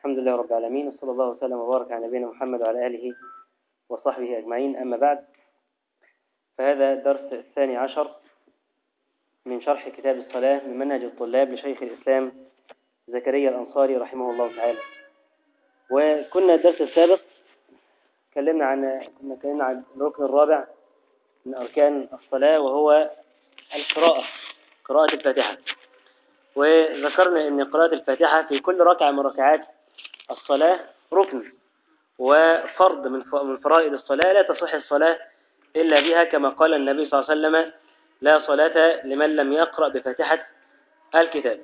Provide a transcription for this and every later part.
الحمد لله رب العالمين، وصلى الله وسلم وبارك على نبينا محمد وعلى آله وصحبه أجمعين. أما بعد، فهذا الدرس الثاني عشر من شرح كتاب الصلاة من منهج الطلاب لشيخ الإسلام زكريا الأنصاري رحمه الله تعالى. وكنا الدرس السابق كنا عن الركن الرابع من أركان الصلاة، وهو القراءة، قراءة الفاتحة. وذكرنا أن قراءة الفاتحة في كل ركعة من ركعات الصلاة ركن وفرض من فرائض الصلاة، لا تصح الصلاة إلا بها، كما قال النبي صلى الله عليه وسلم: لا صلاة لمن لم يقرأ بفاتحة الكتاب.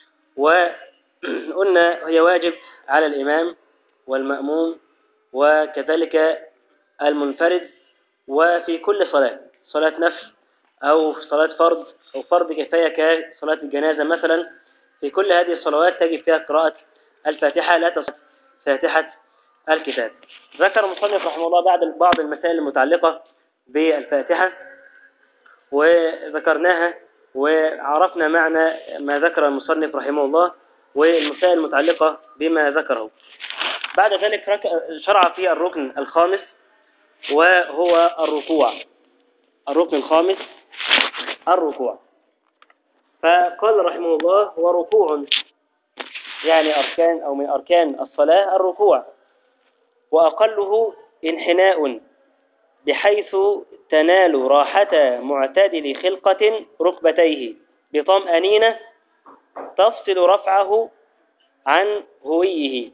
وقلنا هي واجب على الإمام والمأموم وكذلك المنفرد، وفي كل صلاة، صلاة نفل أو صلاة فرض أو فرض كفاية كصلاة الجنازة مثلا، في كل هذه الصلوات تجب فيها قراءة الفاتحة، لا تصح فاتحة الكتاب. ذكر المصنف رحمه الله بعض المسائل المتعلقة بالفاتحة وذكرناها، وعرفنا معنى ما ذكر المصنف رحمه الله والمسائل المتعلقة بما ذكره. بعد ذلك شرع في الركن الخامس، وهو الركوع. الركن الخامس الركوع. فقال رحمه الله: وركوع، يعني أركان أو من أركان الصلاة الركوع، وأقله انحناء بحيث تنال راحة معتدل خلقة ركبتيه بطمأنينة تفصل رفعه عن هويه،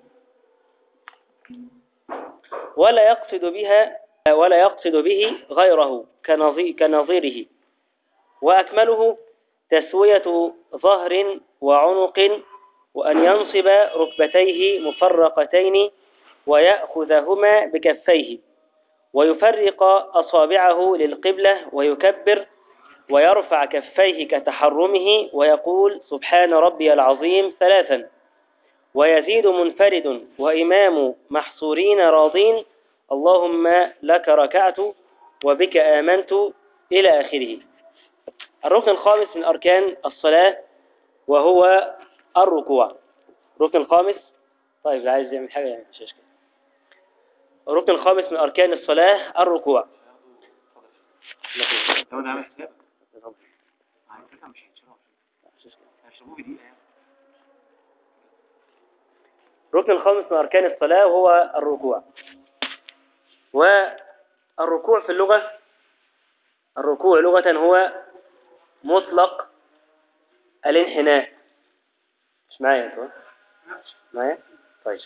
ولا يقصد به غيره كنظيره. وأكمله تسوية ظهر وعنق، وأن ينصب ركبتيه مفرقتين ويأخذهما بكفيه، ويفرق أصابعه للقبلة ويكبر، ويرفع كفيه كتحرمه ويقول: سبحان ربي العظيم 3، ويزيد منفرد وإمام محصورين راضين: اللهم لك ركعت وبك آمنت، إلى آخره. الركن الخامس من أركان الصلاة وهو الركوع. الركن الخامس، طيب عايز يعمل حاجة يعني مش مشكلة. الركن الخامس من أركان الصلاة الركوع. الركن الخامس من أركان الصلاة هو الركوع. والركوع في اللغة، الركوع لغة هو مطلق الانحناء. مش معايا انتوا؟ معايا؟ طيب.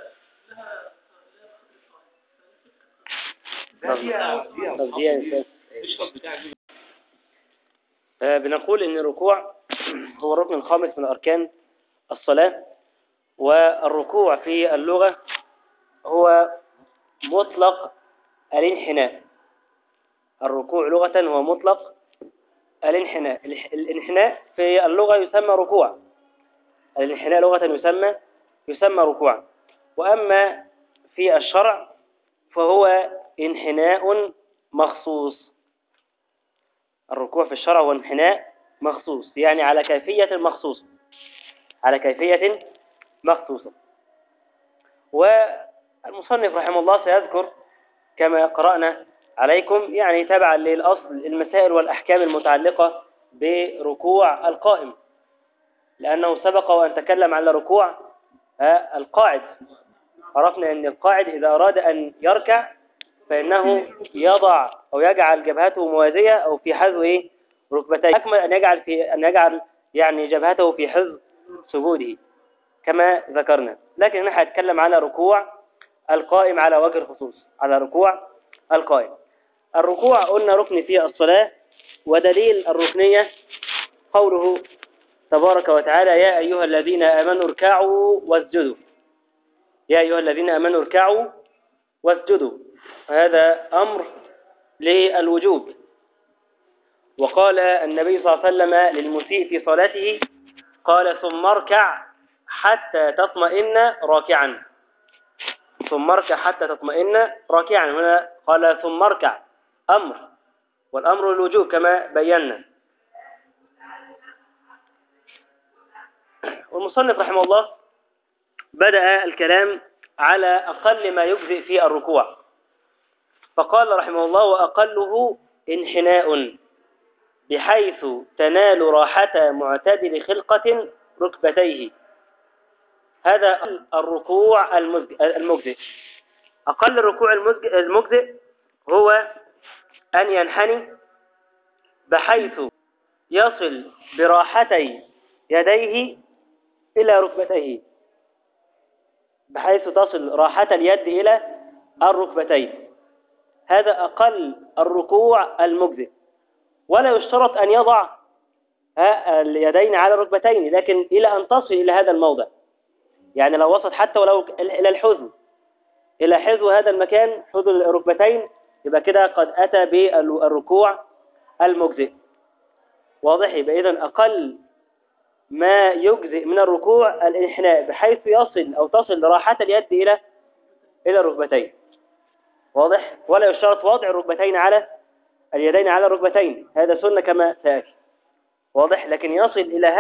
بنقول ان الركوع هو الركن الخامس من أركان الصلاة. والركوع في اللغة هو مطلق الانحناء. الركوع لغة هو مطلق الانحناء. الانحناء في اللغة يسمى ركوع. الانحناء لغة يسمى ركوعا. وأما في الشرع فهو انحناء مخصوص. الركوع في الشرع هو انحناء مخصوص، يعني على كيفية مخصوصة، على كيفية مخصوصة. والمصنف رحمه الله سيذكر كما قرأنا عليكم، يعني تبعا للأصل، المسائل والأحكام المتعلقة بركوع القائم، لأنه سبق وأن تكلم على ركوع القاعد. عرفنا أن القاعد إذا أراد أن يركع فإنه يضع أو يجعل جبهته موازية أو في حذو ركبتيه. أكمل أن يجعل يعني جبهته في حذو سجوده كما ذكرنا. لكن نحن نتكلم على ركوع القائم على وجه الخصوص، على ركوع القائم. الركوع قلنا ركن في الصلاة، ودليل الركنية قوله تبارك وتعالى: يا أيها الذين آمنوا اركعوا واسجدوا. يا أيها الذين آمنوا اركعوا واسجدوا، هذا أمر للوجوب. وقال النبي صلى الله عليه وسلم للمسيء في صلاته: قال ثم اركع حتى تطمئن راكعا. ثم اركع حتى تطمئن راكعا. هنا قال ثم اركع، أمر، والأمر للوجوب كما بينا. والمصنف رحمه الله بدأ الكلام على أقل ما يجزئ في الركوع، فقال رحمه الله: وأقله انحناء بحيث تنال راحة معتدل خلقة ركبتيه. هذا الركوع المجزئ. أقل الركوع المجزئ هو أن ينحني بحيث يصل براحتي يديه إلى ركبتيه، بحيث تصل راحة اليد إلى الركبتين. هذا أقل الركوع المجزئ، ولا يشترط أن يضع اليدين على الركبتين، لكن إلى أن تصل إلى هذا الموضع. يعني لو وصلت حتى ولو إلى الحذو، إلى حذو هذا المكان، حذو الركبتين، يبقى كده قد أتى بالركوع المجزئ. واضح؟ يبقى إذن أقل ما يجزئ من الركوع الانحناء بحيث يصل أو تصل راحة اليد إلى الركبتين. واضح؟ ولا يشترط وضع الركبتين على اليدين على الركبتين، هذا سنة كما سيأتي. واضح؟ لكن يصل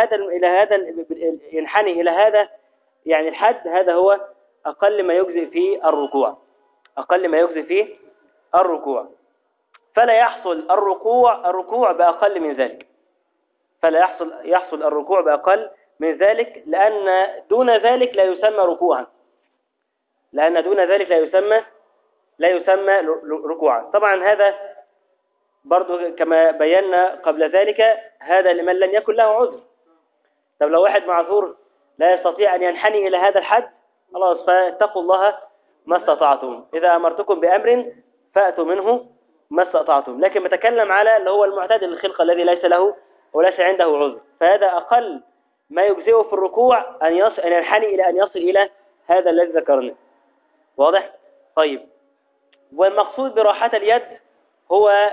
ينحني إلى هذا يعني الحد، هذا هو أقل ما يجزئ في الركوع. أقل ما يجزئ في الركوع. فلا يحصل الركوع بأقل من ذلك. فلا يحصل الركوع بأقل من ذلك، لأن دون ذلك لا يسمى ركوعا. لأن دون ذلك لا يسمى ركوعا. طبعا هذا برضو كما بينا قبل ذلك، هذا لمن لم يكن له عذر. طب لو واحد معذور لا يستطيع أن ينحني إلى هذا الحد، خلاص فاتقوا الله ما استطعتم. إذا أمرتكم بأمر فأتوا منه ما استطعتم. لكن بتكلم على اللي هو المعتدل الخلقة الذي ليس له وليس عنده عذر، فهذا أقل ما يجزئه في الركوع أن ينحني إلى أن يصل إلى هذا الذي ذكرناه. واضح؟ طيب، والمقصود براحة اليد هو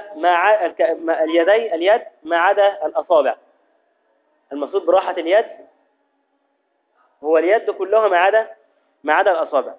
اليد ما عدا الأصابع. المقصود براحة اليد هو اليد كلها ما عدا الأصابع،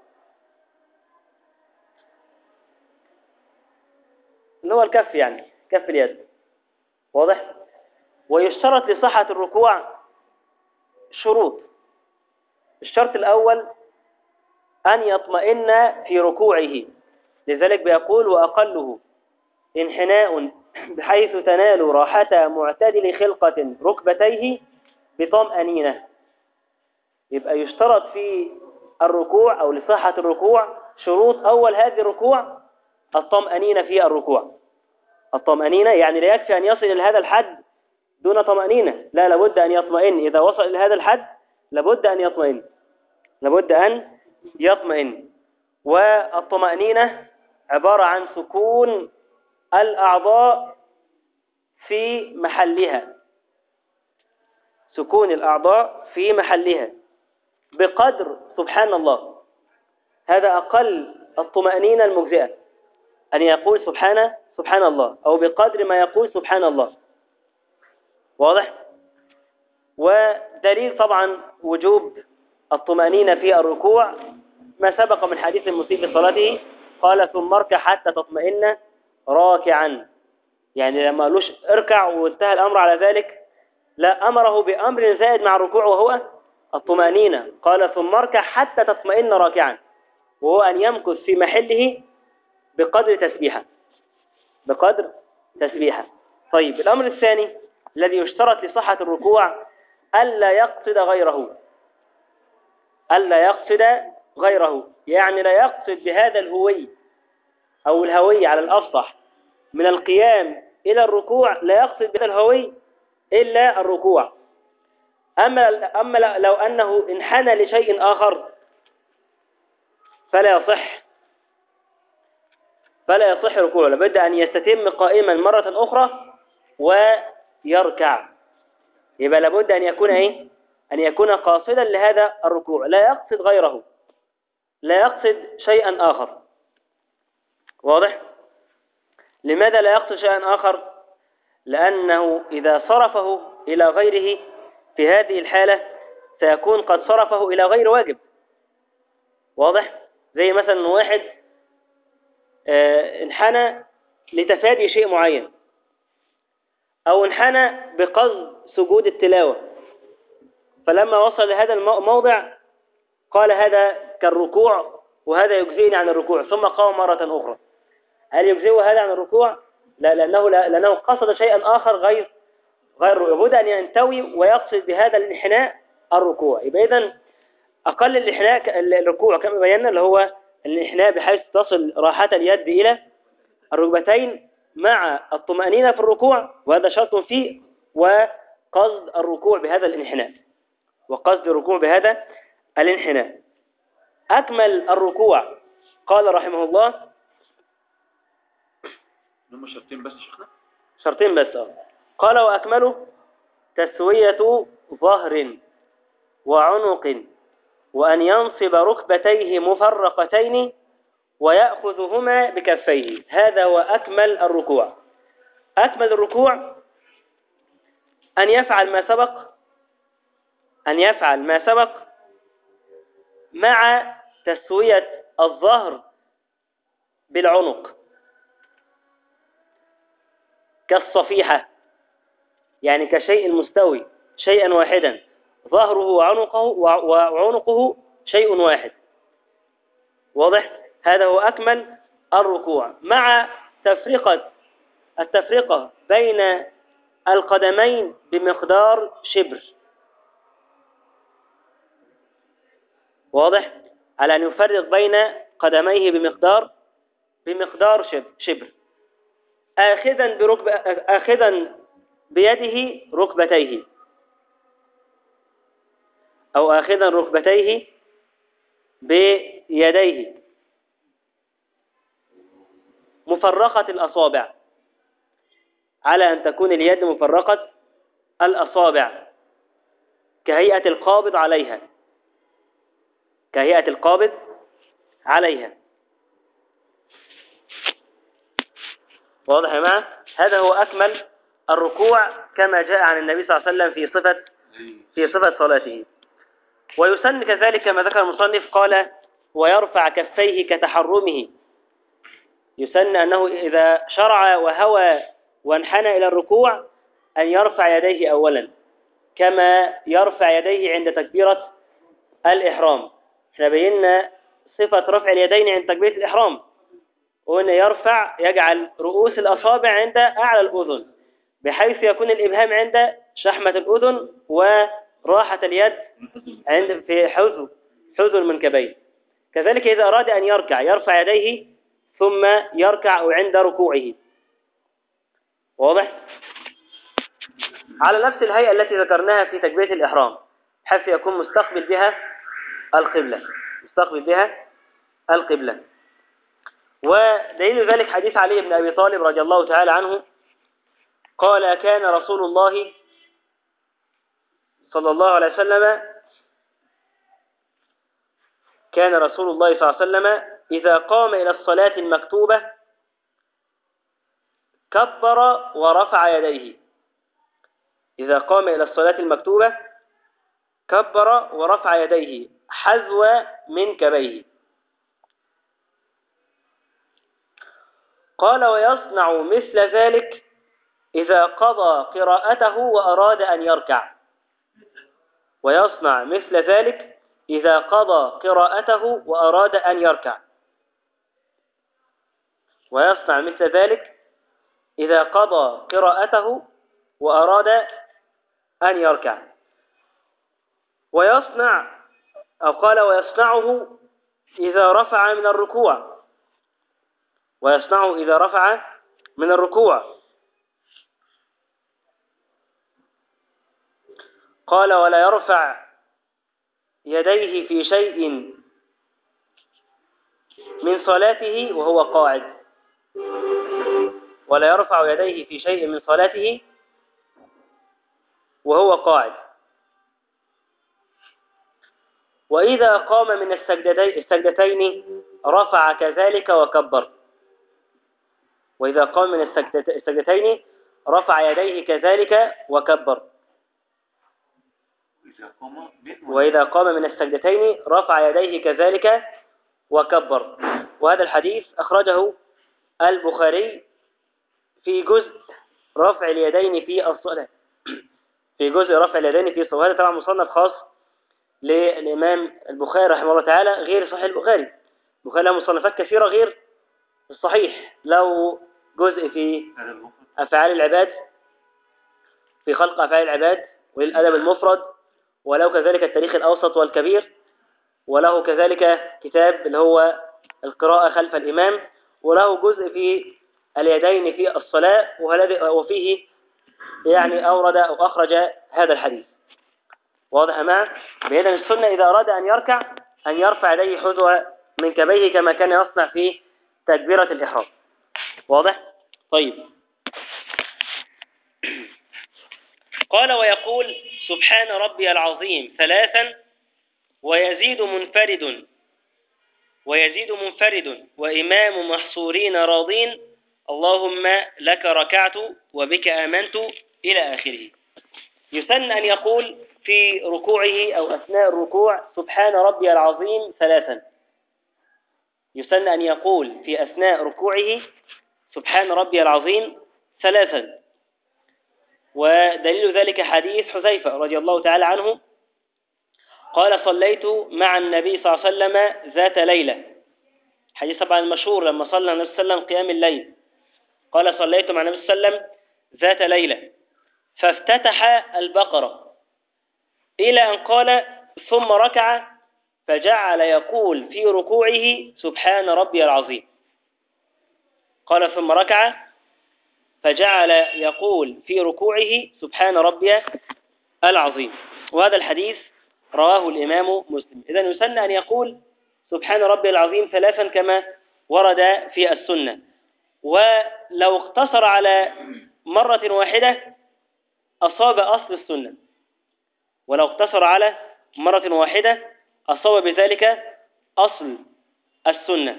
اللي هو الكف، يعني كف اليد. واضح؟ ويشترط لصحة الركوع شروط. الشرط الأول أن يطمئن في ركوعه، لذلك بيقول: وأقله انحناء بحيث تنال راحة معتدل خلقة ركبتيه بطمأنينة. يبقى يشترط في الركوع أو لصحة الركوع شروط. أول هذه الركوع الطمأنينة في الركوع. الطمأنينة يعني لا يكفي أن يصل إلى هذا الحد دون طمأنينة، لا، لابد أن يطمئن. إذا وصل إلى هذا الحد لابد أن يطمئن. والطمأنينة عبارة عن سكون الأعضاء في محلها، سكون الأعضاء في محلها بقدر سبحان الله. هذا أقل الطمأنينة المجزئة، أن يقول سبحان الله، أو بقدر ما يقول سبحان الله. واضح؟ ودليل طبعا وجوب الطمأنينة في الركوع ما سبق من حديث المسيء في صلاته، قال: ثم اركع حتى تطمئن راكعا. يعني لما قالوش اركع وانتهى الأمر على ذلك، لا، أمره بأمر زائد مع الركوع وهو الطمأنينة. قال: ثم اركع حتى تطمئن راكعا، وهو أن يمكث في محله بقدر تسبيحة. طيب، الأمر الثاني الذي يشترط لصحة الركوع ألا يقصد غيره. يعني لا يقصد بهذا الهوي أو الهوي على الأفصح من القيام إلى الركوع، لا يقصد بهذا الهوي إلا الركوع. أما لو أنه انحنى لشيء آخر فلا يصح ركوعه، لابد أن يستتم قائما مرة أخرى ويركع. يبقى لابد أن يكون أن يكون قاصدا لهذا الركوع، لا يقصد غيره، لا يقصد شيئا آخر. واضح؟ لماذا لا يقصد شيئا آخر؟ لأنه إذا صرفه إلى غيره في هذه الحالة سيكون قد صرفه إلى غير واجب. واضح؟ زي مثلا واحد انحنى لتفادي شيء معين، أو انحنى بقصد سجود التلاوة، فلما وصل لهذا الموضع قال هذا كالركوع وهذا يجزئني عن الركوع، ثم قام مرة أخرى، هل يجزئه هذا عن الركوع؟ لا، لأنه قصد شيئا آخر غير لابد أن ينتوي ويقصد بهذا الانحناء الركوع. يبقى إذن أقل الانحناء الركوع كما بينا اللي هو الانحناء بحيث تصل راحة اليد إلى الركبتين مع الطمأنينة في الركوع، وهذا شرط فيه، وقصد الركوع بهذا الانحناء، وقصد الركوع بهذا الانحناء. أكمل الركوع قال رحمه الله هم شرطين بس شيخنا، شرطين بس. قال وأكمله تسوية ظهر وعنق، وأن ينصب ركبتيه مفرقتين ويأخذهما بكفيه. هذا هو أكمل الركوع. أكمل الركوع أن يفعل ما سبق مع تسوية الظهر بالعنق كالصفيحة، يعني كشيء مستوي، شيئا واحدا، ظهره وعنقه شيء واحد. واضح؟ هذا هو أكمل الركوع، مع التفرقة بين القدمين بمقدار شبر. واضح؟ على أن يفرق بين قدميه بمقدار شبر، آخذا بيده ركبتيه، أو آخذا ركبتيه بيديه، مفرقة الأصابع، على أن تكون اليد مفرقة الأصابع كهيئة القابض عليها. واضح يا جماعة؟ هذا هو أكمل الركوع كما جاء عن النبي صلى الله عليه وسلم في صفة صلاته. ويسن كذلك ما ذكر المصنف، قال ويرفع كفيه كتحرمه. يسن أنه إذا شرع وهوى وانحنى إلى الركوع أن يرفع يديه أولا، كما يرفع يديه عند تكبيرة الإحرام. احنا بينا صفة رفع اليدين عند تكبيرة الإحرام، وأن يجعل رؤوس الأصابع عند أعلى الأذن، بحيث يكون الإبهام عند شحمة الأذن، وراحة اليد في حذو المنكبين. كذلك إذا أراد أن يرفع يديه ثم يركع عند ركوعه. واضح؟ على نفس الهيئة التي ذكرناها في تكبيرة الإحرام، حيث يكون مستقبل بها القبلة. ودليل ذلك حديث علي بن أبي طالب رضي الله تعالى عنه، قال كان رسول الله صلى الله عليه وسلم إذا قام إلى الصلاة المكتوبة كبر ورفع يديه. إذا قام إلى الصلاة المكتوبة كبر ورفع يديه حذو منكبيه. قال ويصنع مثل ذلك إذا قضى قراءته وأراد أن يركع. ويصنع مثل ذلك إذا قضى قراءته وأراد أن يركع. ويصنع مثل ذلك إذا قضى قراءته وأراد أن يركع. قال ويصنعه إذا رفع من الركوع. قال ولا يرفع يديه في شيء من صلاته وهو قاعد. ولا يرفع يديه في شيء من صلاته وهو قاعد. وإذا قام من السجدتين رفع كذلك وكبر. وإذا قام من السجدتين رفع يديه كذلك وكبر. وإذا قام من السجدتين رفع يديه كذلك وكبر. وهذا الحديث أخرجه البخاري في جزء رفع اليدين في الصلاة. وهذا طبعا مصنف خاص للإمام البخاري رحمه الله تعالى غير صحيح البخاري. البخاري له مصنفات كثيرة غير الصحيح، له جزء في أفعال العباد، في خلق أفعال العباد والأدب المفرد، وله كذلك التاريخ الأوسط والكبير، وله كذلك كتاب اللي هو القراءة خلف الإمام، وله جزء في اليدين في الصلاة، وفيه يعني أورد أو أخرج هذا الحديث. واضح يا جماعة؟ بإذن السنة إذا أراد أن يركع أن يرفع يديه حذو منكبيه كما كان يصنع في تكبيرة الإحرام. واضح؟ طيب. قال ويقول سبحان ربي العظيم ثلاثا ويزيد منفرد وإمام محصورين راضين اللهم لك ركعت وبك آمنت إلى آخره. يسن أن يقول في ركوعه أو أثناء الركوع سبحان ربي العظيم ثلاثا. يسن أن يقول في أثناء ركوعه سبحان ربي العظيم ثلاثا، ودليل ذلك حديث حذيفة رضي الله تعالى عنه قال صليت مع النبي صلى الله عليه وسلم ذات ليلة، حديث طبعا المشهور لما صلى النبي صلى الله عليه وسلم قيام الليل، قال صليت مع النبي صلى الله عليه وسلم ذات ليلة فافتتح البقرة إلى أن قال ثم ركع فجعل يقول في ركوعه سبحان ربي العظيم. قال ثم ركع فجعل يقول في ركوعه سبحان ربي العظيم. وهذا الحديث رواه الإمام مسلم. إذن يسن أن يقول سبحان ربي العظيم ثلاثا كما ورد في السنة، ولو اقتصر على مرة واحدة أصاب أصل السنة، ولو اقتصر على مرة واحدة أصاب بذلك أصل السنة.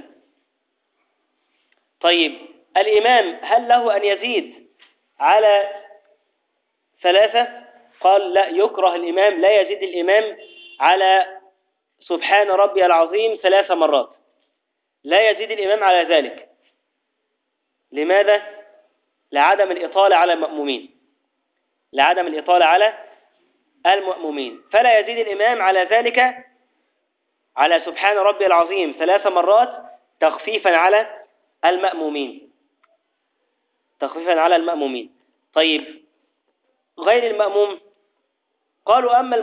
طيب الإمام هل له أن يزيد على ثلاثة؟ قال لا، يكره الإمام، لا يزيد الإمام على سبحان ربي العظيم 3 مرات، لا يزيد الإمام على ذلك. لماذا؟ لعدم الإطالة على المأمومين، لعدم الإطالة على المأمومين، فلا يزيد الإمام على ذلك على سبحان ربي العظيم 3 مرات تخفيفا على المأمومين، تخفيفا على المأمومين. طيب غير المأموم قالوا أما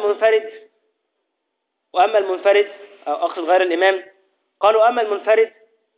المنفرد أو أقصد غير الإمام، قالوا أما المنفرد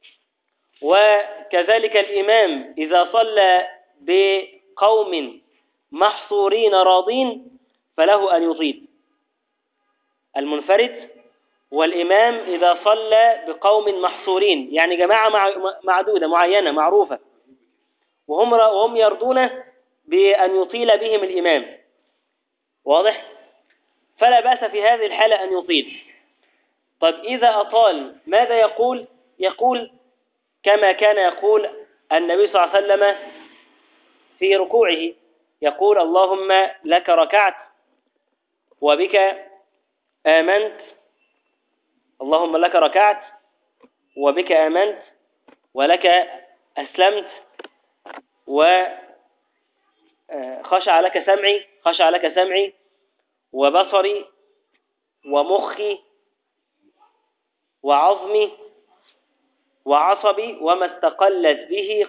وكذلك الإمام إذا صلى بقوم محصورين راضين فله أن يطيل. المنفرد والإمام إذا صلى بقوم محصورين يعني جماعة معدودة معينة معروفة وهم يرضون بأن يطيل بهم الإمام، واضح؟ فلا بأس في هذه الحالة أن يطيل. طيب إذا أطال ماذا يقول؟ يقول كما كان يقول النبي صلى الله عليه وسلم في ركوعه، يقول اللهم لك ركعت وبك آمنت، اللهم لك ركعت وبك آمنت ولك أسلمت وخشع لك سمعي وبصري ومخي وعظمي وعصبي وما استقلت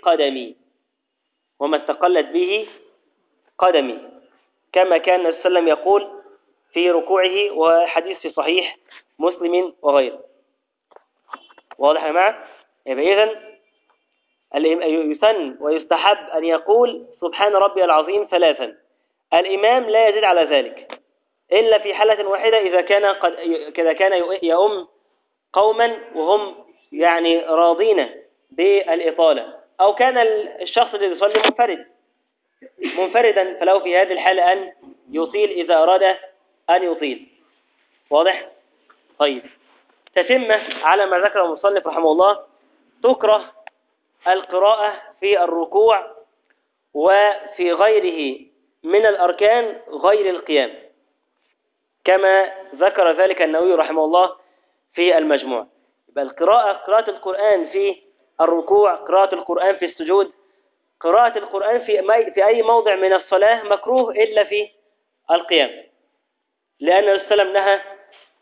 به قدمي كما كان النبي صلى الله عليه وسلم يقول في ركوعه، وحديث في صحيح مسلم وغيره. واضح يا جماعه؟ يبقى إذن يسن ويستحب أن يقول سبحان ربي العظيم 3. الإمام لا يزيد على ذلك إلا في حالة واحدة، إذا كان يؤم قوما وهم يعني راضين بالإطالة، أو كان الشخص الذي يصلي منفردا فله في هذه الحالة أن يطيل إذا أراد أن يطيل. واضح؟ طيب تتمة على ما ذكر المصنف رحمه الله، تكره القراءة في الركوع وفي غيره من الأركان غير القيام، كما ذكر ذلك النووي رحمه الله في المجموع. يبقى قراءة القرآن في الركوع، قراءة القرآن في السجود، قراءة القرآن في أي موضع من الصلاة مكروه إلا في القيام، لأن النبي صلى الله عليه وسلم نهى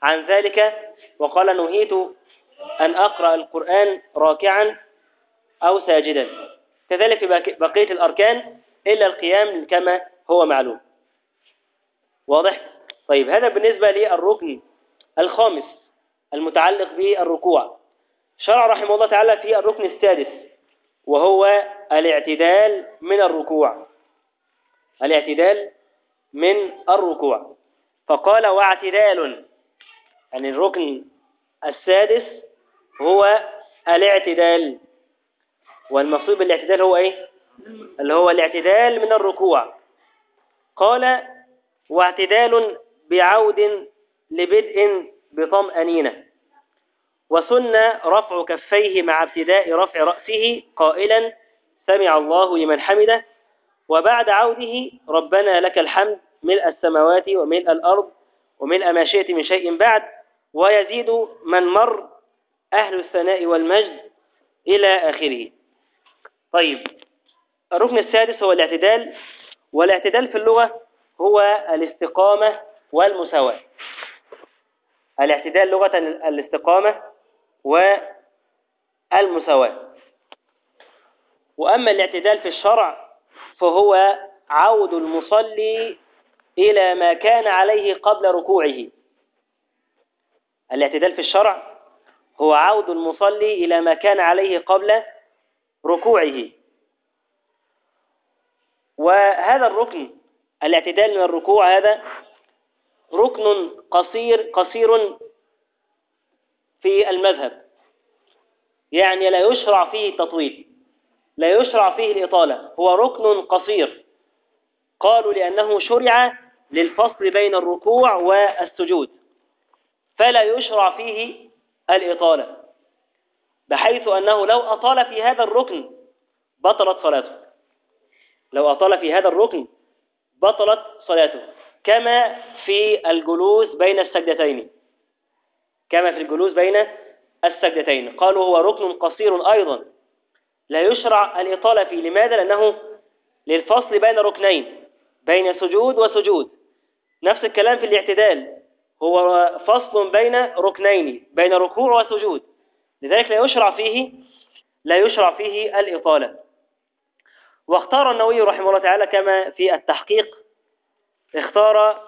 عن ذلك وقال نهيت أن أقرأ القرآن راكعا أو ساجدا. كذلك في بقية الأركان إلا القيام كما هو معلوم. واضح؟ طيب هذا بالنسبة للركن الخامس المتعلق بالركوع. شرع رحمه الله تعالى في الركن السادس وهو الاعتدال من الركوع. الاعتدال من الركوع، فقال واعتدال، يعني الركن السادس هو الاعتدال، والمقصود بالاعتدال هو ايه؟ اللي هو الاعتدال من الركوع. قال واعتدال بعود لبدء بطمأنينة، وسن رفع كفيه مع ابتداء رفع رأسه قائلا سمع الله لمن حمده، وبعد عوده ربنا لك الحمد ملء السماوات وملء الأرض وملء ما شئت من شيء بعد، ويزيد من مر أهل الثناء والمجد إلى آخره. طيب الركن السادس هو الاعتدال، والاعتدال في اللغة هو الاستقامة والمساواة. الاعتدال لغة الاستقامة والمساواة. وأما الاعتدال في الشرع فهو عود المصلي إلى ما كان عليه قبل ركوعه. الاعتدال في الشرع هو عود المصلي إلى ما كان عليه قبل ركوعه. وهذا الركن الاعتدال من الركوع هذا ركن قصير في المذهب، يعني لا يشرع فيه التطويل، لا يشرع فيه الإطالة، هو ركن قصير. قالوا لأنه شرع للفصل بين الركوع والسجود، فلا يشرع فيه الإطالة، بحيث أنه لو أطال في هذا الركن بطلت صلاته. لو أطال في هذا الركن بطلت صلاته، كما في الجلوس بين السجدتين. كما في الجلوس بين السجدتين قالوا هو ركن قصير أيضا لا يشرع الإطالة فيه. لماذا؟ لأنه للفصل بين ركنين، بين سجود وسجود. نفس الكلام في الاعتدال، هو فصل بين ركنين، بين ركوع وسجود، لذلك لا يشرع فيه الإطالة. واختار النووي رحمه الله تعالى كما في التحقيق، اختار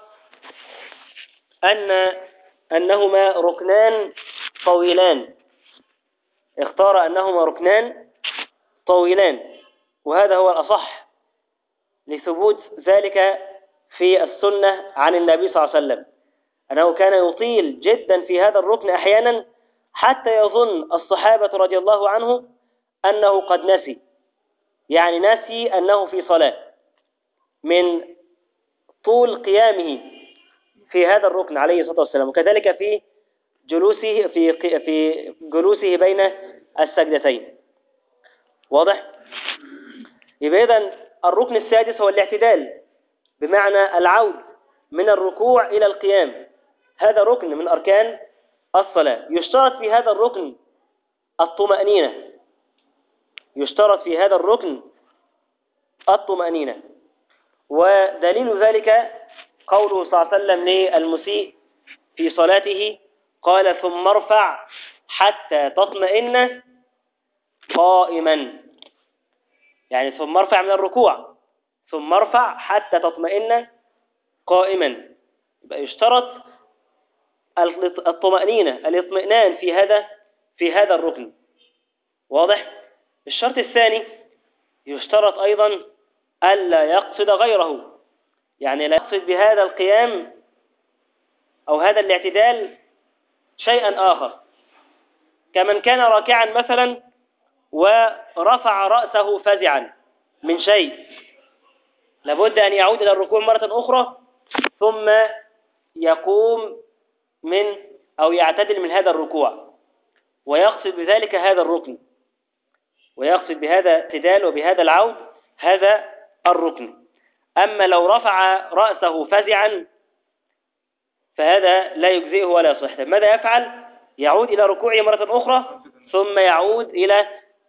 أنهما ركنان طويلان. اختار أنهما ركنان طويلان، وهذا هو الأصح لثبوت ذلك في السنة عن النبي صلى الله عليه وسلم، أنه كان يطيل جدا في هذا الركن أحيانا حتى يظن الصحابة رضي الله عنه أنه قد نسي، يعني نسي أنه في صلاة من طول قيامه في هذا الركن عليه الصلاة والسلام. وكذلك في جلوسه بين السجدتين. واضح؟ يبقى إذن الركن السادس هو الاعتدال، بمعنى العود من الركوع إلى القيام. هذا ركن من أركان الصلاة. يشترط في هذا الركن الطمأنينة. يشترط في هذا الركن الطمأنينة. ودليل ذلك قوله صلى الله عليه وسلم للمسيء في صلاته قال ثم ارفع حتى تطمئن قائما، يعني ثم ارفع من الركوع، ثم ارفع حتى تطمئن قائما. يبقى يشترط الطمأنينة، الاطمئنان في هذا الركن. واضح؟ الشرط الثاني يشترط أيضا ألا يقصد غيره، يعني لا يقصد بهذا القيام أو هذا الاعتدال شيئا آخر، كمن كان راكعا مثلا ورفع رأسه فزعا من شيء، لابد أن يعود إلى الركوع مرة أخرى ثم يقوم أو يعتدل من هذا الركوع، ويقصد بذلك هذا الركن، ويقصد بهذا الاعتدال وبهذا العود هذا الركن. أما لو رفع رأسه فزعا فهذا لا يجزئه ولا يصح. ماذا يفعل؟ يعود إلى ركوعه مرة أخرى ثم يعود إلى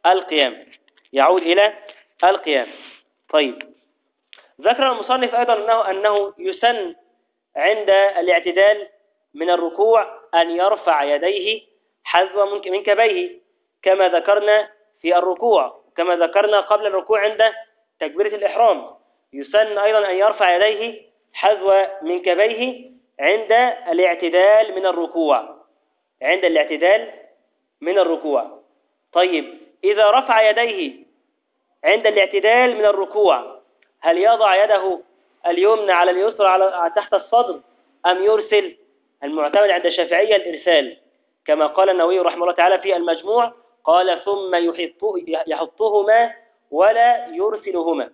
القيام. طيب، ذكر المصنف أيضا أنه يسن عند الاعتدال من الركوع أن يرفع يديه حذو منكبيه كما ذكرنا في الركوع، كما ذكرنا قبل الركوع عند تكبيرة الإحرام. يسن أيضا أن يرفع يديه حذو منكبيه عند الاعتدال من الركوع، عند الاعتدال من الركوع. طيب إذا رفع يديه عند الاعتدال من الركوع هل يضع يده اليمنى على اليسرى على تحت الصدر أم يرسل؟ المعتمد عند الشافعية الإرسال، كما قال النووي رحمه الله تعالى في المجموع، قال ثم يحطهما ولا يرسلهما.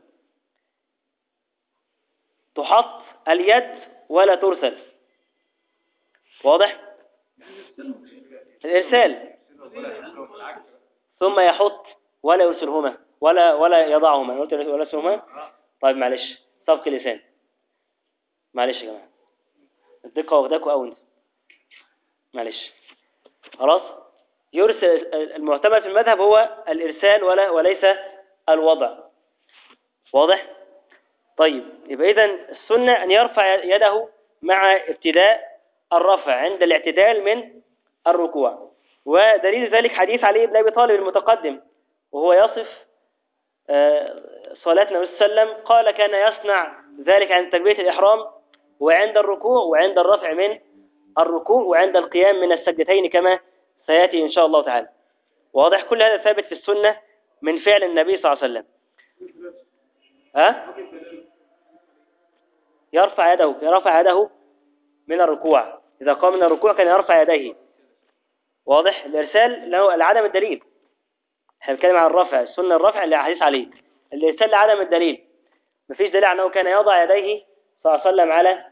تحط اليد ولا ترسل. واضح؟ الإرسال ثم يحط ولا يرسلهما ولا يضعهما. قلت ولا يرسلهما. طيب معلش، سبق لسان، معلش يا جماعة، الدقة واخداكوا أو انت، معلش خلاص. يرسل المعتمد في المذهب هو الإرسال وليس الوضع. واضح؟ طيب يبقى إذن السنة أن يرفع يده مع ابتداء الرفع عند الاعتدال من الركوع. ودليل ذلك حديث علي بن أبي طالب المتقدم وهو يصف صلاة النبي صلى الله عليه وسلم، قال كان يصنع ذلك عند تكبيرة الإحرام وعند الركوع وعند الرفع من الركوع وعند القيام من السجدتين كما سيأتي إن شاء الله تعالى. واضح؟ كل هذا ثابت في السنة من فعل النبي صلى الله عليه وسلم. يرفع يده من الركوع، إذا قام من الركوع كان يرفع يديه. واضح؟ الإرسال له العدم الدليل، احنا بنتكلم عن الرفع، السنة الرفع اللي حديث عليه. الإرسال لعدم الدليل، مفيش دليل أنه كان يضع يديه صلى الله عليه وسلم على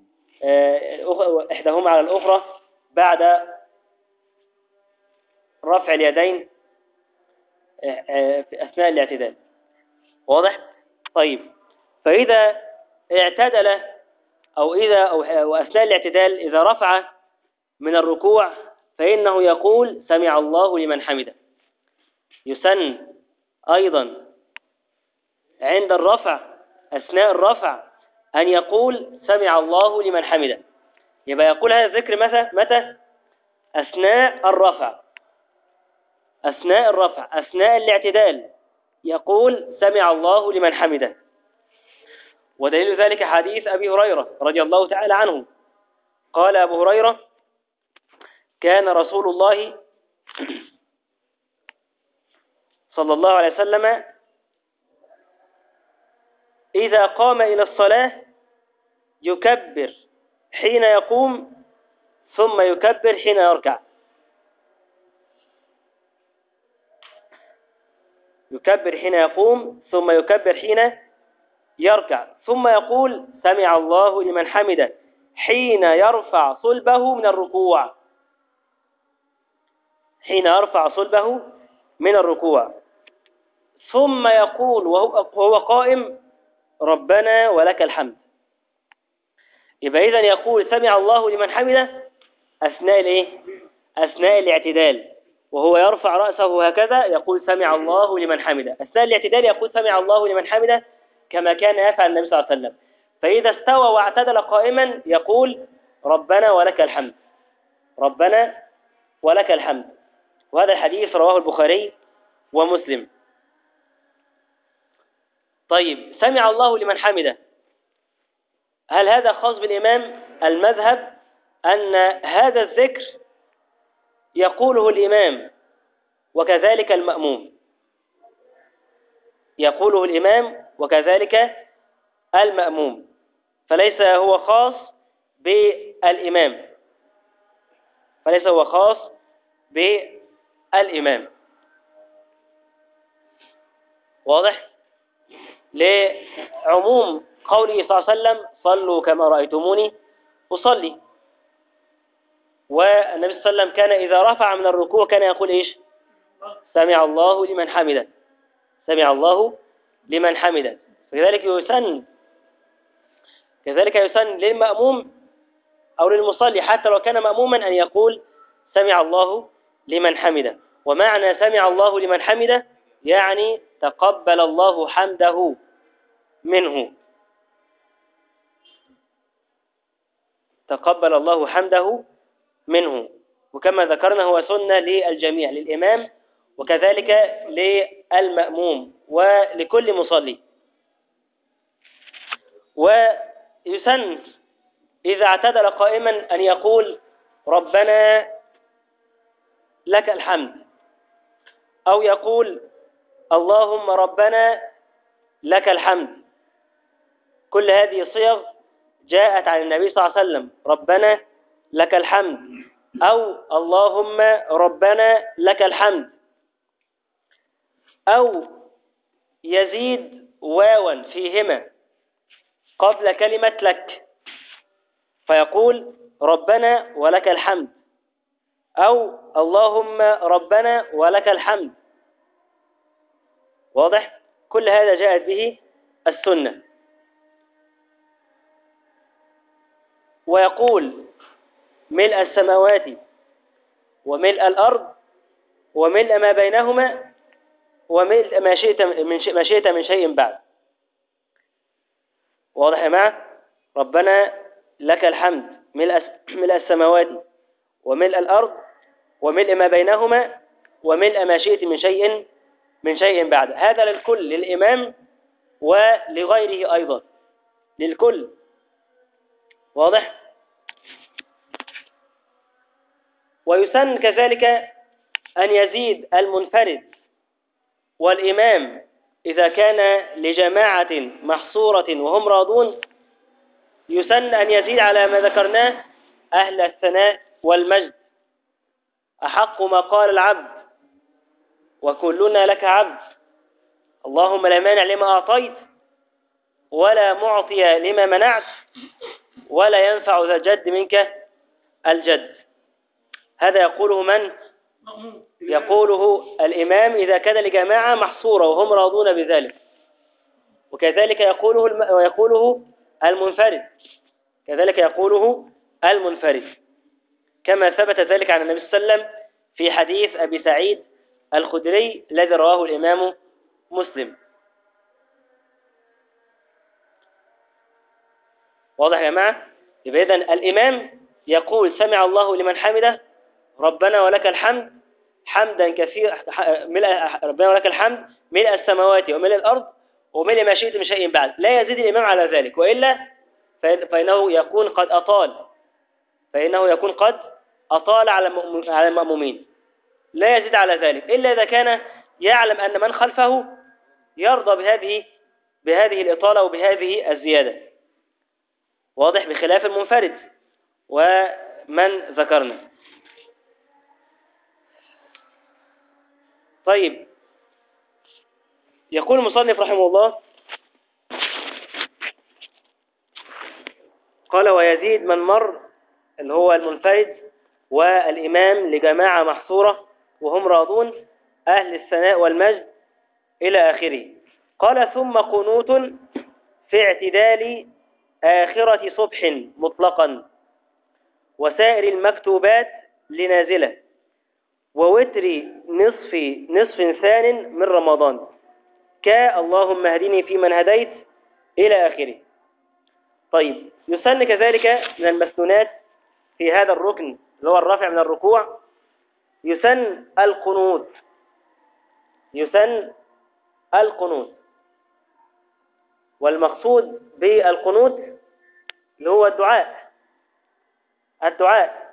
إحداهما على الأخرى بعد رفع اليدين في أثناء الاعتدال. واضح؟ طيب فإذا اعتدل أو أثناء الاعتدال إذا رفع من الركوع فإنه يقول سمع الله لمن حمده. يسن أيضا عند الرفع أثناء الرفع أن يقول سمع الله لمن حمده. يبقى يقول هذا الذكر متى؟ أثناء الرفع، أثناء الاعتدال يقول سمع الله لمن حمده. ودليل ذلك حديث أبي هريرة رضي الله تعالى عنه، قال أبو هريرة كان رسول الله صلى الله عليه وسلم إذا قام إلى الصلاة يكبر حين يقوم ثم يكبر حين يركع. يكبر حين يقوم ثم يكبر حين يركع، ثم يقول سمع الله لمن حمده حين يرفع صلبه من الركوع. حين يرفع صلبه من الركوع، ثم يقول وهو قائم ربنا ولك الحمد. يبقى إذن يقول سمع الله لمن حمده أثناء الاعتدال، وهو يرفع رأسه هكذا يقول سمع الله لمن حمده. أثناء الاعتدال يقول سمع الله لمن حمده كما كان يفعل النبي صلى الله عليه وسلم. فإذا استوى واعتدل قائما يقول ربنا ولك الحمد، ربنا ولك الحمد. وهذا الحديث رواه البخاري ومسلم. طيب سمع الله لمن حمده، هل هذا خاص بالإمام؟ المذهب أن هذا الذكر يقوله الإمام وكذلك المأموم، يقوله الإمام وكذلك المأموم، فليس هو خاص بالإمام، فليس هو خاص بالإمام. واضح؟ لعموم قوله صلى الله عليه وسلم صلوا كما رأيتموني أصلي. والنبي صلى الله عليه وسلم كان إذا رفع من الركوع كان يقول إيش؟ سمع الله لمن حمده، سمع الله لمن حمده. كذلك يسن للمأموم أو للمصلي حتى لو كان مأموما أن يقول سمع الله لمن حمده. ومعنى سمع الله لمن حمده يعني تقبل الله حمده منه. تقبل الله حمده منه. وكما ذكرنا هو سنة للجميع، للإمام وكذلك للمأموم ولكل مصلي. ويسن إذا اعتدل قائما أن يقول ربنا لك الحمد، أو يقول اللهم ربنا لك الحمد. كل هذه الصيغ جاءت عن النبي صلى الله عليه وسلم، ربنا لك الحمد أو اللهم ربنا لك الحمد، أو يزيد واوا فيهما قبل كلمة لك فيقول ربنا ولك الحمد، أو اللهم ربنا ولك الحمد. واضح؟ كل هذا جاءت به السنة. ويقول ملء السماوات وملء الأرض وملء ما بينهما وملء ما شئت من شيء بعد. واضح يا جماعة؟ ربنا لك الحمد ملء السماوات وملء الأرض وملء ما بينهما وملء ما شئت من شيء بعد. هذا للكل، للإمام ولغيره أيضا، للكل. واضح؟ ويسن كذلك أن يزيد المنفرد والإمام إذا كان لجماعة محصورة وهم راضون، يسن أن يزيد على ما ذكرناه أهل الثناء والمجد، أحق ما قال العبد وكلنا لك عبد، اللهم لا مانع لما أعطيت ولا معطي لما منعت ولا ينفع ذا الجد منك الجد. هذا يقوله من؟ يقوله الإمام إذا كان لجماعة محصورة وهم راضون بذلك. وكذلك يقوله المنفرد، كذلك يقوله المنفرد، كما ثبت ذلك عن النبي صلى الله عليه وسلم في حديث أبي سعيد الخدري الذي رواه الإمام مسلم. واضح يا جماعة؟ يبقى إذن الإمام يقول سمع الله لمن حمده ربنا ولك الحمد حمدا كثيرا، ربنا ولك الحمد ملء السماوات وملء الأرض وملء ما شئت من شيء بعد. لا يزيد الإمام على ذلك، وإلا فإنه يكون قد أطال على المأمومين. لا يزيد على ذلك إلا إذا كان يعلم أن من خلفه يرضى بهذه الإطالة وبهذه الزيادة. واضح؟ بخلاف المنفرد ومن ذكرنا. طيب، يقول المصنف رحمه الله قال ويزيد من مر، اللي هو المنفرد والإمام لجماعة محصورة وهم راضون أهل الثناء والمجد إلى آخره. قال ثم قنوت في اعتدال آخرة صبح مطلقا وسائر المكتوبات لنازلة ووتر نصف ثان من رمضان اللهم اهدني فيمن هديت إلى آخره. طيب، يسن كذلك من المسنونات في هذا الركن اللي هو الرفع من الركوع يسن القنوت. والمقصود بالقنوت اللي هو الدعاء،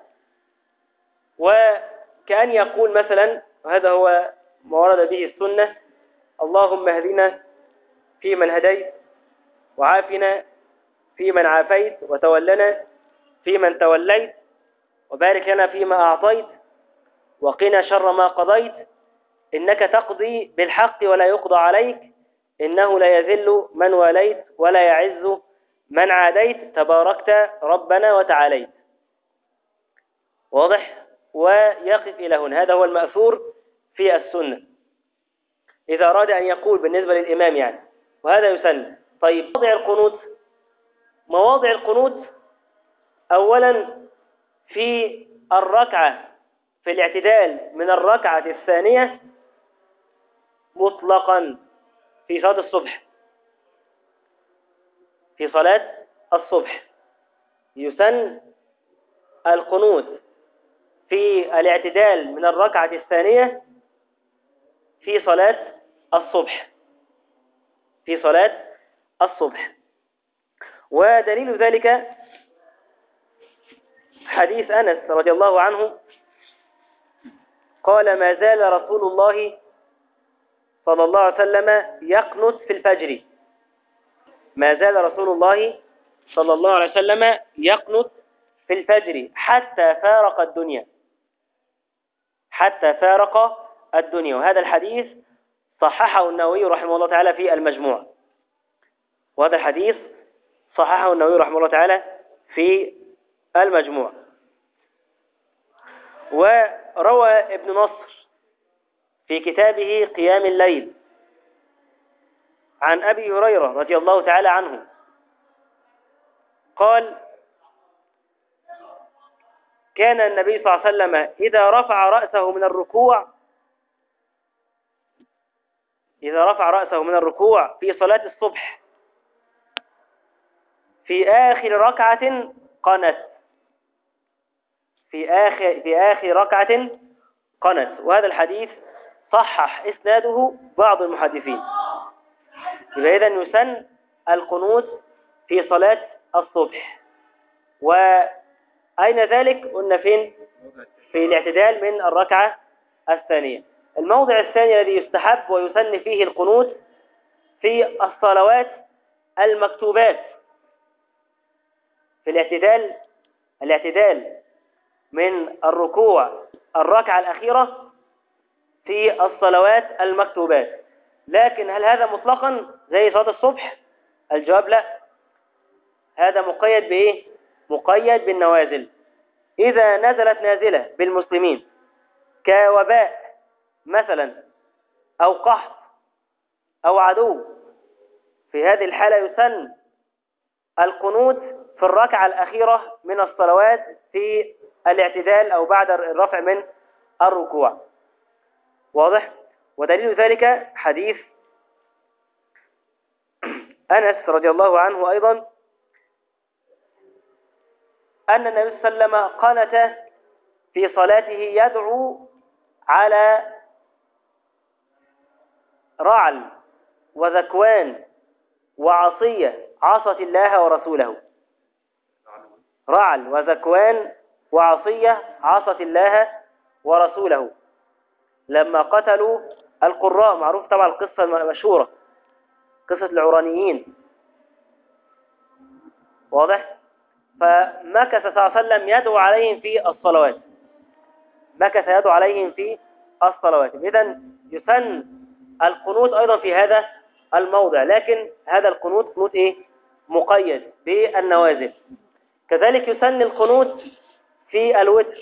وكأن يقول مثلا، وهذا هو ما ورد به السنة، اللهم اهدنا فيمن هديت وعافنا فيمن عافيت وتولنا فيمن توليت وبارك لنا فيما أعطيت وقنا شر ما قضيت إنك تقضي بالحق ولا يقضى عليك إنه لا يذل من واليت ولا يعز من عاديت تباركت ربنا وتعاليت. واضح؟ ويقف إلى هنا. هذا هو المأثور في السنة إذا أراد أن يقول بالنسبة للإمام يعني، وهذا يسن. طيب، مواضع القنوت أولا في الركعة، في الاعتدال من الركعة الثانية مطلقا في صلاة الصبح يسن القنوت في الاعتدال من الركعة الثانية في صلاة الصبح، في صلاة الصبح. ودليل ذلك حديث أنس رضي الله عنه قال: ما زال رسول الله صلى الله عليه وسلم يقنت في الفجر. ما زال رسول الله صلى الله عليه وسلم يقنت في الفجر حتى فارق الدنيا، حتى فارق الدنيا. وهذا الحديث صححه النووي رحمه الله تعالى في المجموع، وهذا الحديث صححه النووي رحمه الله تعالى في المجموع. وروى ابن نصر في كتابه قيام الليل عن أبي هريرة رضي الله تعالى عنه قال: كان النبي صلى الله عليه وسلم إذا رفع رأسه من الركوع، إذا رفع رأسه من الركوع في صلاة الصبح في آخر ركعة قنت، في آخر ركعة قنت. وهذا الحديث صحح إسناده بعض المحدثين. يبقى إذن يسن القنوت في صلاة الصبح. وأين ذلك؟ قلنا فين؟ في الاعتدال من الركعة الثانية. الموضع الثاني الذي يستحب ويسن فيه القنوت في الصلوات المكتوبات، في الاعتدال من الركوع الركعة الأخيرة في الصلوات المكتوبات. لكن هل هذا مطلقا زي صلاة الصبح؟ الجواب لا، هذا مقيد بإيه؟ مقيد بالنوازل. إذا نزلت نازلة بالمسلمين كوباء مثلا أو قحط أو عدو، في هذه الحالة يسن القنوت في الركعة الأخيرة من الصلوات في الاعتدال أو بعد الرفع من الركوع. واضح؟ ودليل ذلك حديث أنس رضي الله عنه أيضا أن النبي صلى الله عليه وسلم قنت في صلاته يدعو على رعل وذكوان وعصية عصت الله ورسوله. رعل وذكوان وعصية عصت الله ورسوله لما قتلوا القراء. معروف طبعا القصة المشهورة، قصة العرانيين. واضح؟ فمكث صلى الله عليه وسلم يدعو عليهم في الصلوات، مكث يدعو عليهم في الصلوات. إذن يسن القنوت أيضا في هذا الموضع، لكن هذا القنوت قنوت إيه؟ مقيد بالنوازل. كذلك يسن القنوت في الوتر،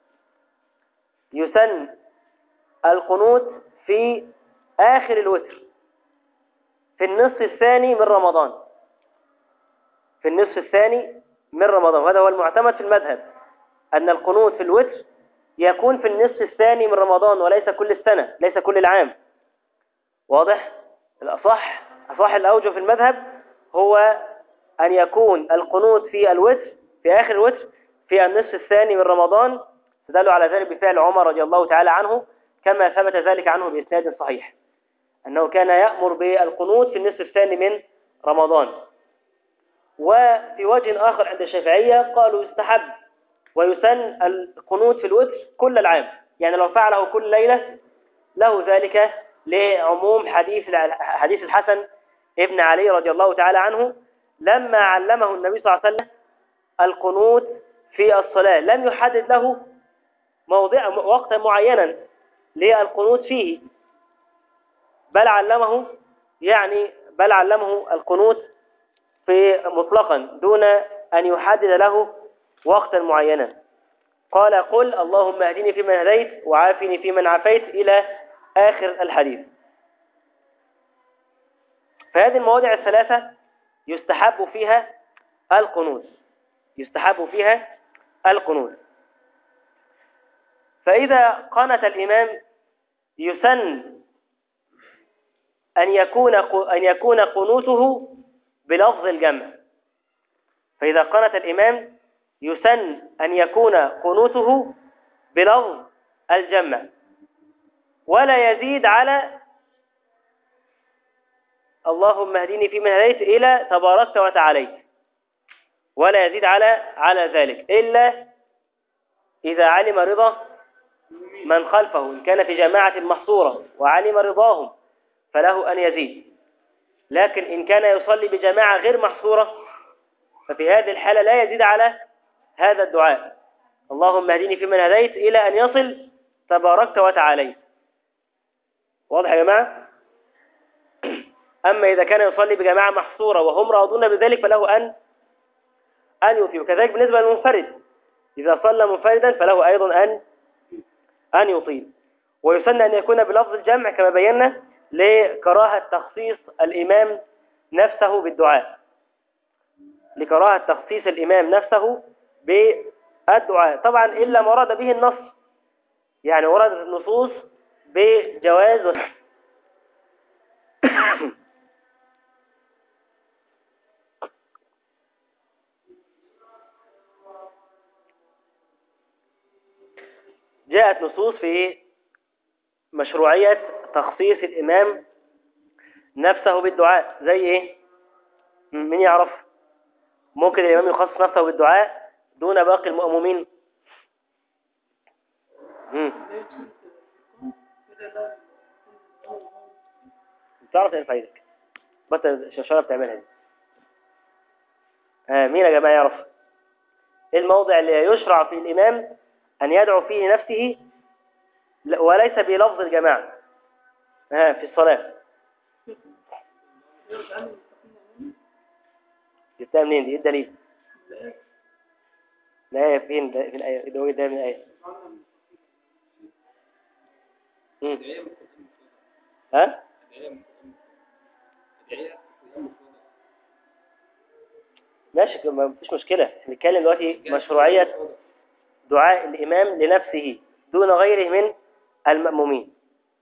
يسن القنوت في آخر الوتر في النصف الثاني من رمضان، في النصف الثاني من رمضان. وهذا هو المعتمد في المذهب، أن القنوت في الوتر يكون في النصف الثاني من رمضان وليس كل السنة، ليس كل العام. واضح؟ الأصح الأوجه في المذهب هو أن يكون القنوت في الوتر في آخر الوتر في النصف الثاني من رمضان. تدل على ذلك بفعل عمر رضي الله تعالى عنه، كما ثبت ذلك عنه بإسناد صحيح أنه كان يأمر بالقنوت في النصف الثاني من رمضان. وفي وجه آخر عند الشافعية قالوا يستحب ويسن القنوت في الوتر كل العام، يعني لو فعله كل ليلة له ذلك، لعموم حديث الحسن ابن علي رضي الله تعالى عنه لما علمه النبي صلى الله عليه وسلم القنوت في الصلاة لم يحدد له وقتا معينا للقنوت فيه، بل علمه القنوت في مطلقا دون أن يحدد له وقتا معينا. قال: قل اللهم اهدني فيمن هديت وعافني فيمن عافيت إلى آخر الحديث. فهذه المواضع الثلاثة يستحب فيها القنوت، يستحب فيها القنوت. فإذا قنت الإمام يسن أن يكون قنوته بلفظ الجمع. فإذا قنت الإمام يسن أن يكون قنوته بلفظ الجمع ولا يزيد على اللهم اهدني فيمن هديت إلى تباركت وتعاليت، ولا يزيد على ذلك إلا إذا علم رضا من خلفه، إن كان في جماعة محصورة وعلم رضاهم فله أن يزيد. لكن إن كان يصلي بجماعة غير محصورة ففي هذه الحالة لا يزيد على هذا الدعاء اللهم اهدني فيمن هديت إلى أن يصل تباركت وتعاليت. واضح يا جماعة؟ أما إذا كان يصلي بجماعة محصورة وهم راضون بذلك فله أن يطيل. وكذلك بالنسبة للمنفرد، إذا صلى منفردا فله أيضا أن يطيل. ويسن أن يكون بلفظ الجمع كما بينا لكراهة تخصيص الإمام نفسه بالدعاء، لكراهة تخصيص الإمام نفسه بالدعاء، طبعا إلا ما ورد به النص، يعني وردت النصوص بجواز جاءت نصوص في مشروعية تخصيص الإمام نفسه بالدعاء. زي إيه؟ من يعرف؟ ممكن الإمام يخصص نفسه بالدعاء دون باقي المأمومين؟ تعرف ايه فايدك بس الشاشة بتعملها دي. مين يا جماعة يعرف ايه الموضع اللي يشرع في الإمام أن يدعو فيه نفسه وليس بلفظ الجماعة في الصلاة؟ جبتها منين دي؟ ايه الدليل؟ الآية فين؟ في الآية ده من الآية. ها؟ ماشي، ما فيش مشكلة. نتكلم دلوقتي مشروعية دعاء الإمام لنفسه دون غيره من المأمومين.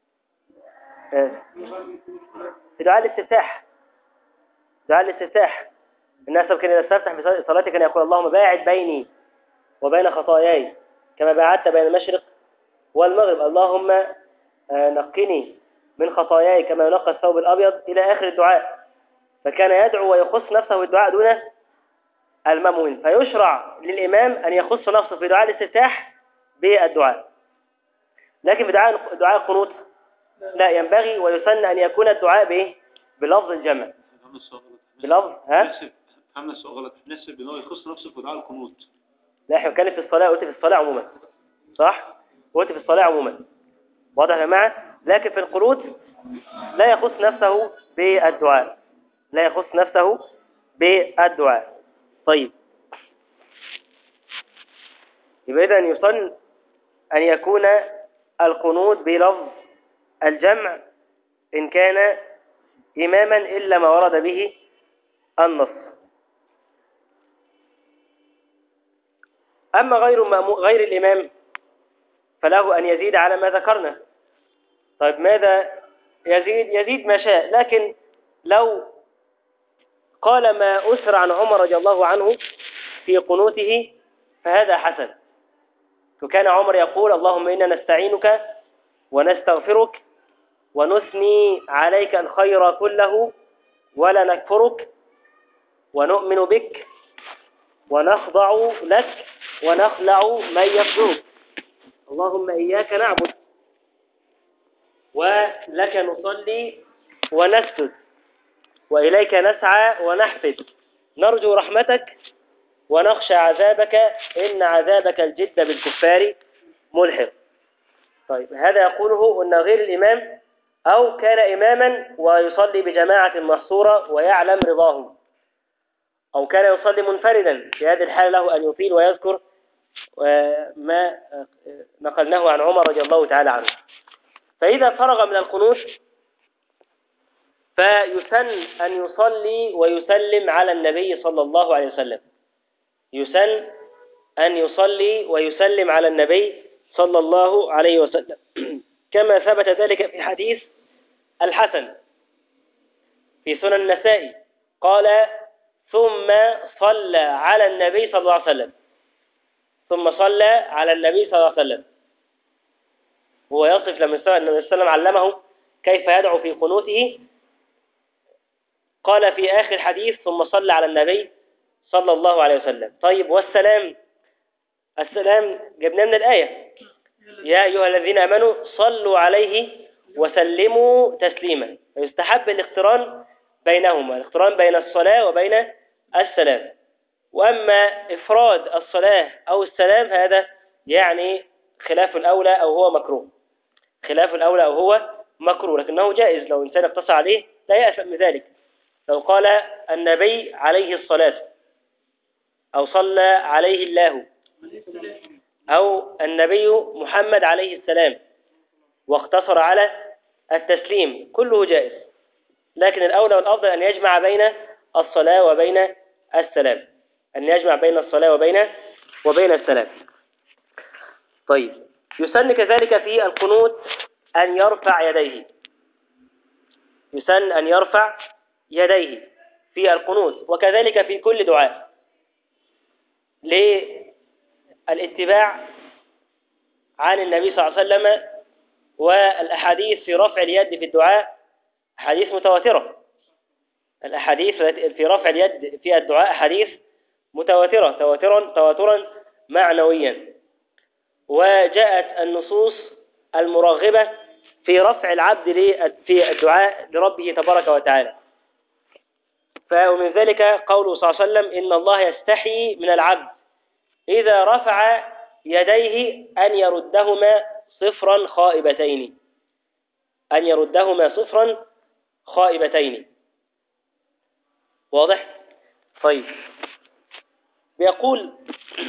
في دعاء الاستفتاح، دعاء الاستفتاح الناس كان إذا استفتح في صلاته كان يقول اللهم باعد بيني وبين خطاياي كما باعدت بين المشرق والمغرب، اللهم نقني من خطاياي كما ينقى الثوب الأبيض إلى آخر الدعاء. فكان يدعو ويخص نفسه بالدعاء دون المأمومين. فيشرع للإمام أن يخص نفسه في دعاء الاستفتاح بالدعاء، لكن في دعاء القنوت لا ينبغي، ويسن أن يكون الدعاء بلفظ الجمع. بلفظ فهمنا السؤال غلط. نسب ان هو يخص نفسه في دعاء القنوت. لا، احنا بنتكلم في الصلاة، قلت في الصلاة عموما، صح؟ قلت في الصلاة عموما، واضح يا جماعة؟ لكن في القنوت لا يخص نفسه بالدعاء، لا يخص نفسه بالدعاء. طيب، يبقى إذن يسن أن يكون القنوت بلفظ الجمع إن كان إماما إلا ما ورد به النص. أما غير الإمام فله أن يزيد على ما ذكرنا. طيب ماذا يزيد ما شاء، لكن لو قال ما أسر عن عمر رضي الله عنه في قنوته فهذا حسن. فكان عمر يقول اللهم إنا نستعينك ونستغفرك ونثني عليك الخير كله ولا نكفرك ونؤمن بك ونخضع لك ونخلع من يفجرك، اللهم إياك نعبد ولك نصلي ونسجد وإليك نسعى ونحفد نرجو رحمتك ونخشى عذابك إن عذابك الجد بالكفار ملحق. طيب، هذا يقوله أن غير الإمام أو كان إماما ويصلي بجماعة محصورة ويعلم رضاهم، أو كان يصلي منفردا، في هذه الحالة له أن يطيل ويذكر ما نقلناه عن عمر رضي الله تعالى عنه. فإذا فرغ من القنوت فيسن أن يصلي ويسلم على النبي صلى الله عليه وسلم، يسن أن يصلي ويسلم على النبي صلى الله عليه وسلم كما ثبت ذلك في حديث الحسن في سنن النسائي قال ثم صلى على النبي صلى الله عليه وسلم، ثم صلى على النبي صلى الله عليه وسلم. هو يصف لما النبي صلى الله عليه وسلم علمه كيف يدعو في قنوته، قال في آخر حديث ثم صلى على النبي صلى الله عليه وسلم. طيب والسلام؟ السلام جبناه من الآية يا أيها الذين آمنوا صلوا عليه وسلموا تسليما. يستحب الاقتران بينهما، الاقتران بين الصلاة وبين السلام. وأما إفراد الصلاة أو السلام هذا يعني خلاف الأولى أو هو مكروه، خلاف الأولى أو هو مكروه، لكنه جائز لو إنسان اقتصر عليه لا يأثم من ذلك. لو قال النبي عليه الصلاة أو صلى عليه الله أو النبي محمد عليه السلام واقتصر على التسليم كله جائز، لكن الأولى والأفضل أن يجمع بين الصلاة وبين السلام، أن يجمع بين الصلاة وبين السلام. طيب يسن كذلك في القنوت أن يرفع يديه، يسن أن يرفع يديه في القنوت، وكذلك في كل دعاء للاتباع عن النبي صلى الله عليه وسلم. والأحاديث في رفع اليد في الدعاء حديث متواترة، الأحاديث في رفع اليد في الدعاء حديث متواترة تواترا معنويا. وجاءت النصوص المرغبة في رفع العبد في الدعاء لربه تبارك وتعالى. ومن ذلك قوله صلى الله عليه وسلم إن الله يستحي من العبد إذا رفع يديه أن يردهما صفرا خائبتين، أن يردهما صفرا خائبتين. واضح؟ طيب بيقول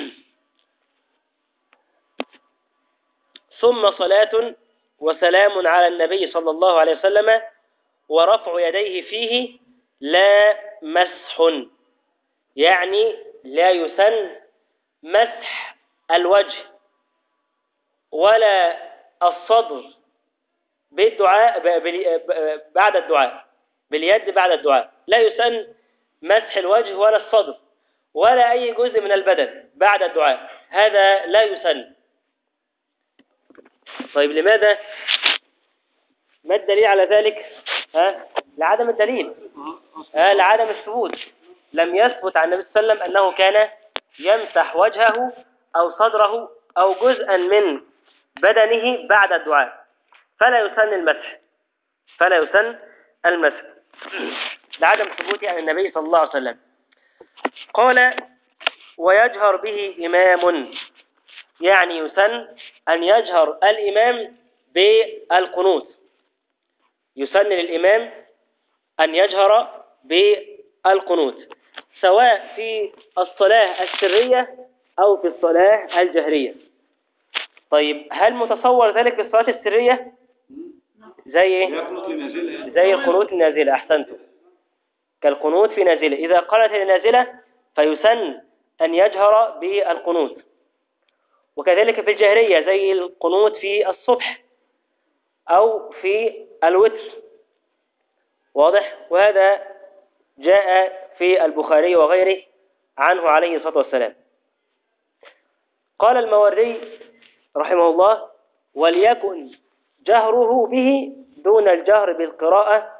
ثم صلاة وسلام على النبي صلى الله عليه وسلم ورفع يديه فيه لا مسح، يعني لا يسن مسح الوجه ولا الصدر بالدعاء بعد الدعاء، باليد بعد الدعاء لا يسن مسح الوجه ولا الصدر ولا أي جزء من البدن بعد الدعاء، هذا لا يسن. طيب لماذا؟ ما الدليل على ذلك؟ لعدم الدليل، لعدم الثبوت. لم يثبت عن النبي صلى الله عليه وسلم أنه كان يمسح وجهه أو صدره أو جزءا من بدنه بعد الدعاء، فلا يسن المسح، فلا يسن المسح لعدم ثبوته عن النبي صلى الله عليه وسلم. قال ويجهر به إمام، يعني يسن أن يجهر الإمام بالقنوت، يسن للإمام أن يجهر بالقنوت سواء في الصلاة السرية أو في الصلاة الجهرية. طيب هل متصور ذلك في الصلاة السرية؟ زي زي القنوت النازلة، أحسنتم، كالقنوت في نازلة. إذا قالت النازلة فيسن أن يجهر بالقنوت، وكذلك في الجهرية زي القنوت في الصبح أو في الوتر. واضح؟ وهذا جاء في البخاري وغيره عنه عليه الصلاة والسلام. قال الموردي رحمه الله وليكن جهره به دون الجهر بالقراءة،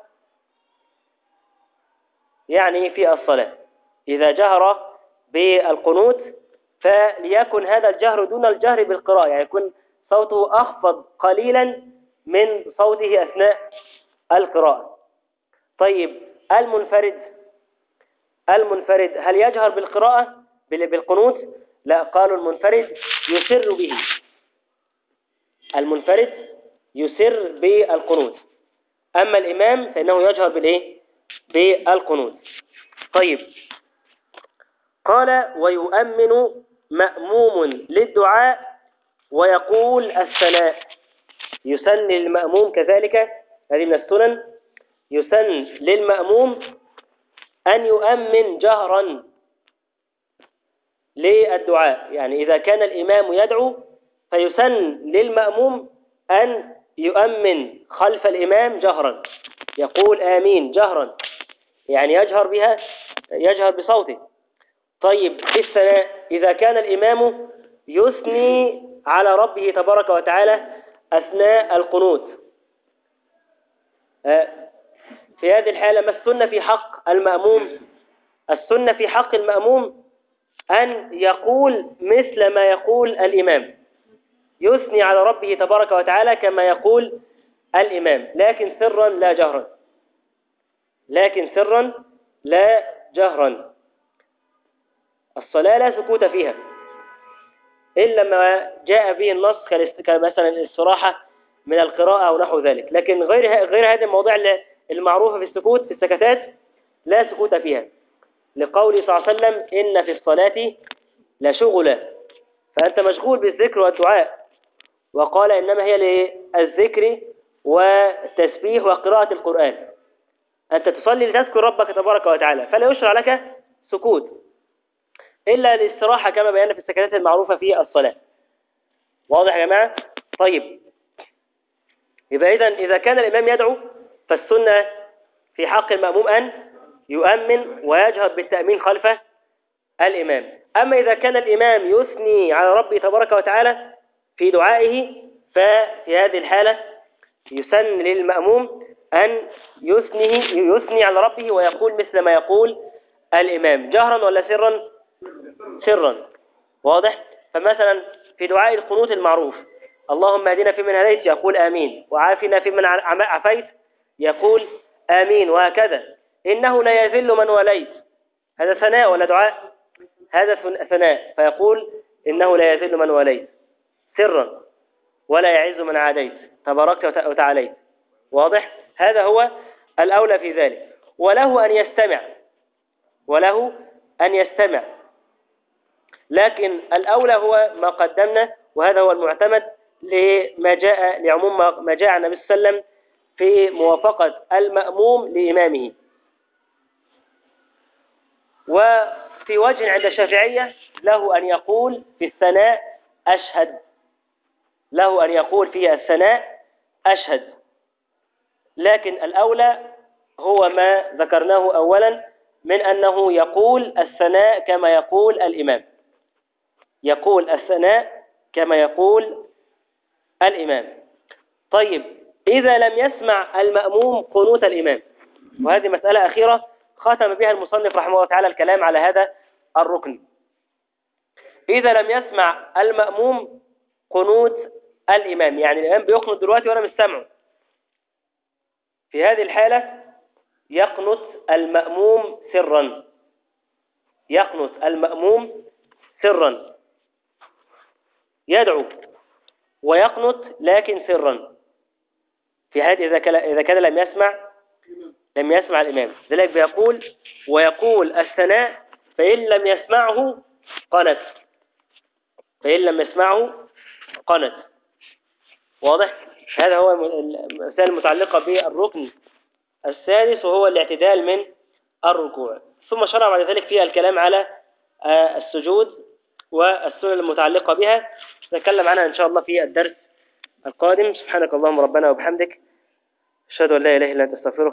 يعني في الصلاة إذا جهر بالقنوت فليكن هذا الجهر دون الجهر بالقراءة، يعني يكون صوته أخفض قليلا من صوته أثناء القراءة. طيب المنفرد هل يجهر بالقراءة بالقنوت؟ لا، قالوا المنفرد يسر به، المنفرد يسر بالقنوت، أما الإمام فإنه يجهر بالقنوت. طيب قال ويؤمن مأموم للدعاء ويقول الثناء، يسن للمأموم كذلك، هذه من السنن، يسن للمأموم أن يؤمن جهرا للدعاء، يعني إذا كان الإمام يدعو فيسن للمأموم أن يؤمن خلف الإمام جهرا، يقول آمين جهرا، يعني يجهر بها، يجهر بصوته. طيب في الثناء إذا كان الإمام يثني على ربه تبارك وتعالى أثناء القنوت. في هذه الحالة ما السنة في حق المأموم؟ السنة في حق المأموم أن يقول مثل ما يقول الإمام، يثني على ربه تبارك وتعالى كما يقول الإمام، لكن سرا لا جهرا، لكن سرا لا جهرا. الصلاة لا سكوت فيها إلا ما جاء به النص كمثلا الاستراحة من القراءة أو نحو ذلك، لكن غير هذه المواضيع المعروفة في السكوت في السكتات لا سكوت فيها، لقوله صلى الله عليه وسلم إن في الصلاة لشغلا، فأنت مشغول بالذكر والدعاء، وقال إنما هي للذكر والتسبيح وقراءة القرآن، أنت تصلي لتذكر ربك تبارك وتعالى، فلا يشرع لك سكوت إلا الاستراحة كما بينا في السكتات المعروفة في الصلاة. واضح يا جماعة؟ طيب، يبقى إذا كان الإمام يدعو فالسنة في حق المأموم أن يؤمن ويجهر بالتأمين خلف الإمام. أما إذا كان الإمام يثني على ربه تبارك وتعالى في دعائه، ففي هذه الحالة يسن للمأموم أن يثني على ربه ويقول مثل ما يقول الإمام، جهرا ولا سرا؟ سرا. واضح؟ فمثلا في دعاء القنوت المعروف اللهم اهدنا فيمن هديت يقول آمين، وعافنا فيمن عافيت يقول آمين، وهكذا. إنه لا يذل من وليت، هذا ثناء ولا دعاء؟ هذا ثناء، فيقول إنه لا يذل من وليت سرا ولا يعز من عاديت تباركت وتعاليت. واضح؟ هذا هو الأولى في ذلك، وله أن يستمع، لكن الأولى هو ما قدمنا، وهذا هو المعتمد لعموم ما جاء عن النبي صلى الله عليه وسلم في موافقة المأموم لإمامه. وفي وجه عند الشافعية له أن يقول في الثناء أشهد، له أن يقول في الثناء أشهد، لكن الأولى هو ما ذكرناه أولا من أنه يقول الثناء كما يقول الإمام، يقول الثناء كما يقول الإمام. طيب، إذا لم يسمع المأموم قنوت الإمام، وهذه مسألة أخيرة ختم بها المصنف رحمه الله تعالى الكلام على هذا الركن. إذا لم يسمع المأموم قنوت الإمام، يعني الإمام بيقنط دلوقتي وأنا مش سامعه، في هذه الحالة يقنط المأموم سرا، يقنط المأموم سرا، يدعو ويقنط لكن سرا، في هذه إذا كان لم يسمع الإمام، ذلك بيقول ويقول الثناء فإن لم يسمعه قنت، فإن لم يسمعه قنت. واضح؟ هذا هو المسائل المتعلقة بالركن السادس، وهو الاعتدال من الركوع. ثم شرع بعد ذلك فيها الكلام على السجود والسنن المتعلقة بها، نتكلم عنها إن شاء الله في الدرس القادم. سبحانك اللهم ربنا وبحمدك، أشهد أن لا إله إلا أنت، أستغفرك.